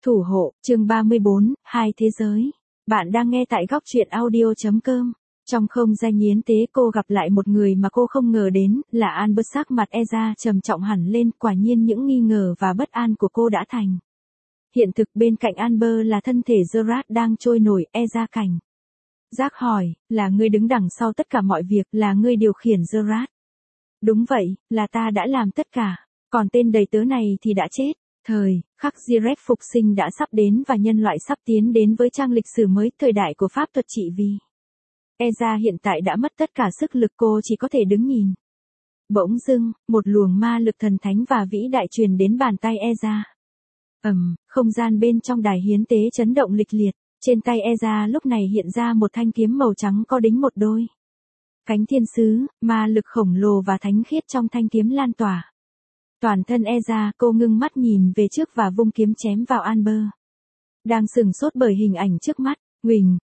Thủ hộ, chương 34, hai thế giới. Bạn đang nghe tại góc truyện audio.com. Trong không gian yến tế cô gặp lại một người mà cô không ngờ đến, là Albert. Sắc mặt Eza trầm trọng hẳn lên, quả nhiên những nghi ngờ và bất an của cô đã thành hiện thực. Bên cạnh Albert là thân thể Gerard đang trôi nổi. Eza cảnh giác hỏi, là ngươi đứng đằng sau tất cả mọi việc, là ngươi điều khiển Gerard? Đúng vậy, là ta đã làm tất cả, còn tên đầy tớ này thì đã chết. Thời khắc Jirek phục sinh đã sắp đến và nhân loại sắp tiến đến với trang lịch sử mới, thời đại của pháp thuật trị vì. Eza hiện tại đã mất tất cả sức lực, cô chỉ có thể đứng nhìn. Bỗng dưng, một luồng ma lực thần thánh và vĩ đại truyền đến bàn tay Eza. Không gian bên trong đài hiến tế chấn động lịch liệt. Trên tay Eza lúc này hiện ra một thanh kiếm màu trắng có đính một đôi cánh thiên sứ, ma lực khổng lồ và thánh khiết trong thanh kiếm lan tỏa. Toàn thân Eza, cô ngưng mắt nhìn về trước và vung kiếm chém vào Albert. Đang sửng sốt bởi hình ảnh trước mắt. Huỳnh,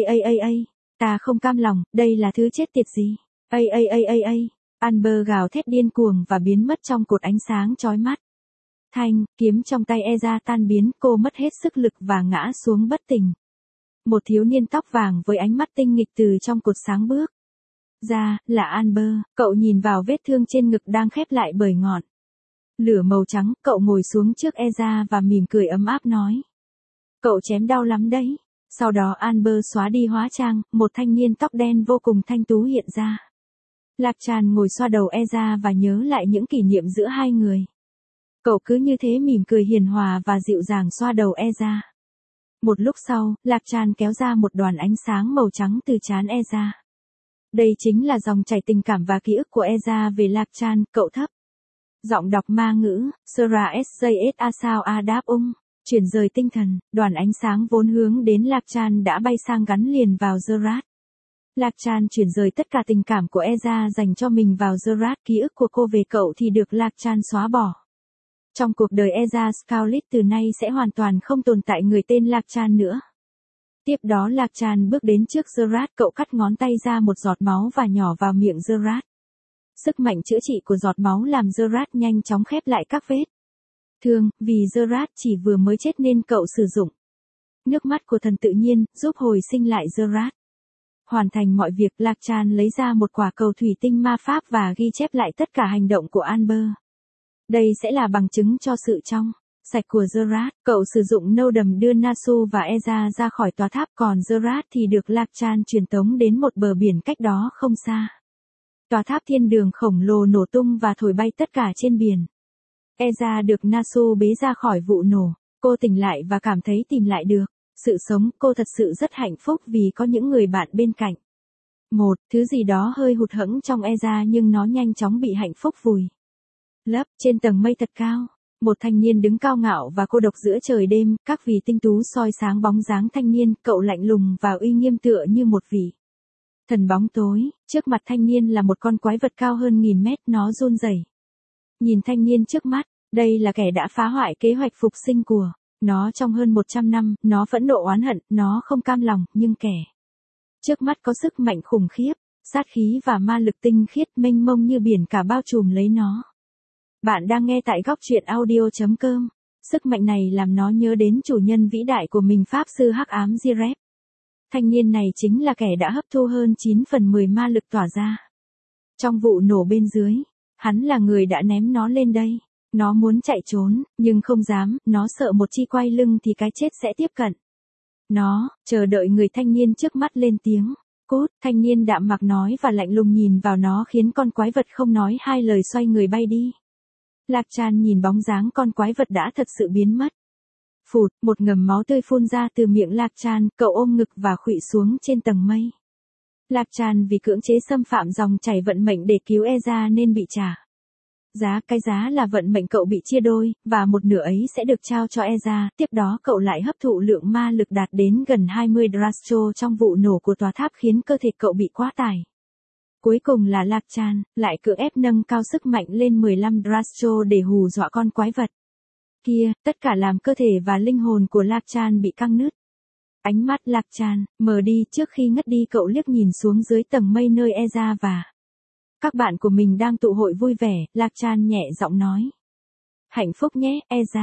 ta không cam lòng, đây là thứ chết tiệt gì? Albert gào thét điên cuồng và biến mất trong cột ánh sáng chói mắt. Thanh kiếm trong tay Eza tan biến, cô mất hết sức lực và ngã xuống bất tỉnh. Một thiếu niên tóc vàng với ánh mắt tinh nghịch từ trong cột sáng bước ra, là Albert. Cậu nhìn vào vết thương trên ngực đang khép lại bởi ngọn lửa màu trắng. Cậu ngồi xuống trước Eza và mỉm cười ấm áp nói, cậu chém đau lắm đấy. Sau đó Albert xóa đi hóa trang, một thanh niên tóc đen vô cùng thanh tú hiện ra. Lạc Tràn ngồi xoa đầu Eza và nhớ lại những kỷ niệm giữa hai người. Cậu cứ như thế mỉm cười hiền hòa và dịu dàng xoa đầu Eza. Một lúc sau, Lạc Tràn kéo ra một đoàn ánh sáng màu trắng từ trán Eza. Đây chính là dòng chảy tình cảm và ký ức của Eza về Lạc Tràn. Cậu thấp giọng đọc ma ngữ, Sra SJS Asao Adap chuyển rời tinh thần. Đoàn ánh sáng vốn hướng đến Lạc Tràn đã bay sang gắn liền vào Gerard. Lạc Tràn chuyển rời tất cả tình cảm của Eza dành cho mình vào Gerard. Ký ức của cô về cậu thì được Lạc Tràn xóa bỏ. Trong cuộc đời Eza Scarlet từ nay sẽ hoàn toàn không tồn tại người tên Lạc Tràn nữa. Tiếp đó Lạc Tràn bước đến trước Gerard, cậu cắt ngón tay ra một giọt máu và nhỏ vào miệng Gerard. Sức mạnh chữa trị của giọt máu làm Gerard nhanh chóng khép lại các vết thương, vì Gerard chỉ vừa mới chết nên cậu sử dụng nước mắt của thần tự nhiên, giúp hồi sinh lại Gerard. Hoàn thành mọi việc, Lạc Tràn lấy ra một quả cầu thủy tinh ma pháp và ghi chép lại tất cả hành động của Albert. Đây sẽ là bằng chứng cho sự trong sạch của Gerard. Cậu sử dụng nâu đầm đưa Nasu và Eza ra khỏi tòa tháp, còn Gerard thì được Lạc Tràn truyền tống đến một bờ biển cách đó không xa. Tòa tháp thiên đường khổng lồ nổ tung và thổi bay tất cả trên biển. Eza được Nasu bế ra khỏi vụ nổ. Cô tỉnh lại và cảm thấy tìm lại được sự sống. Cô thật sự rất hạnh phúc vì có những người bạn bên cạnh. Thứ gì đó hơi hụt hẫng trong Eza nhưng nó nhanh chóng bị hạnh phúc vùi lấp. Trên tầng mây thật cao, một thanh niên đứng cao ngạo và cô độc giữa trời đêm. Các vì tinh tú soi sáng bóng dáng thanh niên. Cậu lạnh lùng và uy nghiêm tựa như một vị thần bóng tối. Trước mặt thanh niên là một con quái vật cao hơn 1000 mét, nó run rẩy. Nhìn thanh niên trước mắt, đây là kẻ đã phá hoại kế hoạch phục sinh của nó trong hơn 100 năm, nó phẫn nộ oán hận, nó không cam lòng, nhưng kẻ trước mắt có sức mạnh khủng khiếp, sát khí và ma lực tinh khiết mênh mông như biển cả bao trùm lấy nó. Bạn đang nghe tại góc truyện audio.com. Sức mạnh này làm nó nhớ đến chủ nhân vĩ đại của mình, Pháp sư hắc ám Jirek. Thanh niên này chính là kẻ đã hấp thu hơn 9/10 ma lực tỏa ra trong vụ nổ bên dưới. Hắn là người đã ném nó lên đây. Nó muốn chạy trốn, nhưng không dám, nó sợ một chi quay lưng thì cái chết sẽ tiếp cận. Nó chờ đợi người thanh niên trước mắt lên tiếng. Cút, thanh niên đạm mạc nói và lạnh lùng nhìn vào nó, khiến con quái vật không nói hai lời xoay người bay đi. Lạc Tràn nhìn bóng dáng con quái vật đã thật sự biến mất. Phụt, một ngầm máu tươi phun ra từ miệng Lạc Tràn, cậu ôm ngực và khuỵu xuống trên tầng mây. Lạc Tràn vì cưỡng chế xâm phạm dòng chảy vận mệnh để cứu Eza nên bị trả giá. Cái giá là vận mệnh cậu bị chia đôi, và một nửa ấy sẽ được trao cho Eza. Tiếp đó cậu lại hấp thụ lượng ma lực đạt đến gần 20 drastro trong vụ nổ của tòa tháp, khiến cơ thể cậu bị quá tải. Cuối cùng là Lạc Tràn lại cưỡng ép nâng cao sức mạnh lên 15 drastro để hù dọa con quái vật kia. Tất cả làm cơ thể và linh hồn của Lạc Tràn bị căng nứt. Ánh mắt Lạc Tràn mờ đi. Trước khi ngất đi, cậu liếc nhìn xuống dưới tầng mây nơi Eza và các bạn của mình đang tụ hội vui vẻ. Lạc Tràn nhẹ giọng nói, hạnh phúc nhé, Eza.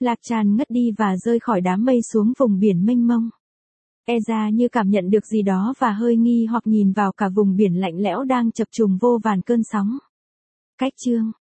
Lạc Tràn ngất đi và rơi khỏi đám mây xuống vùng biển mênh mông. Eza như cảm nhận được gì đó và hơi nghi hoặc nhìn vào cả vùng biển lạnh lẽo đang chập trùng vô vàn cơn sóng. Cách chương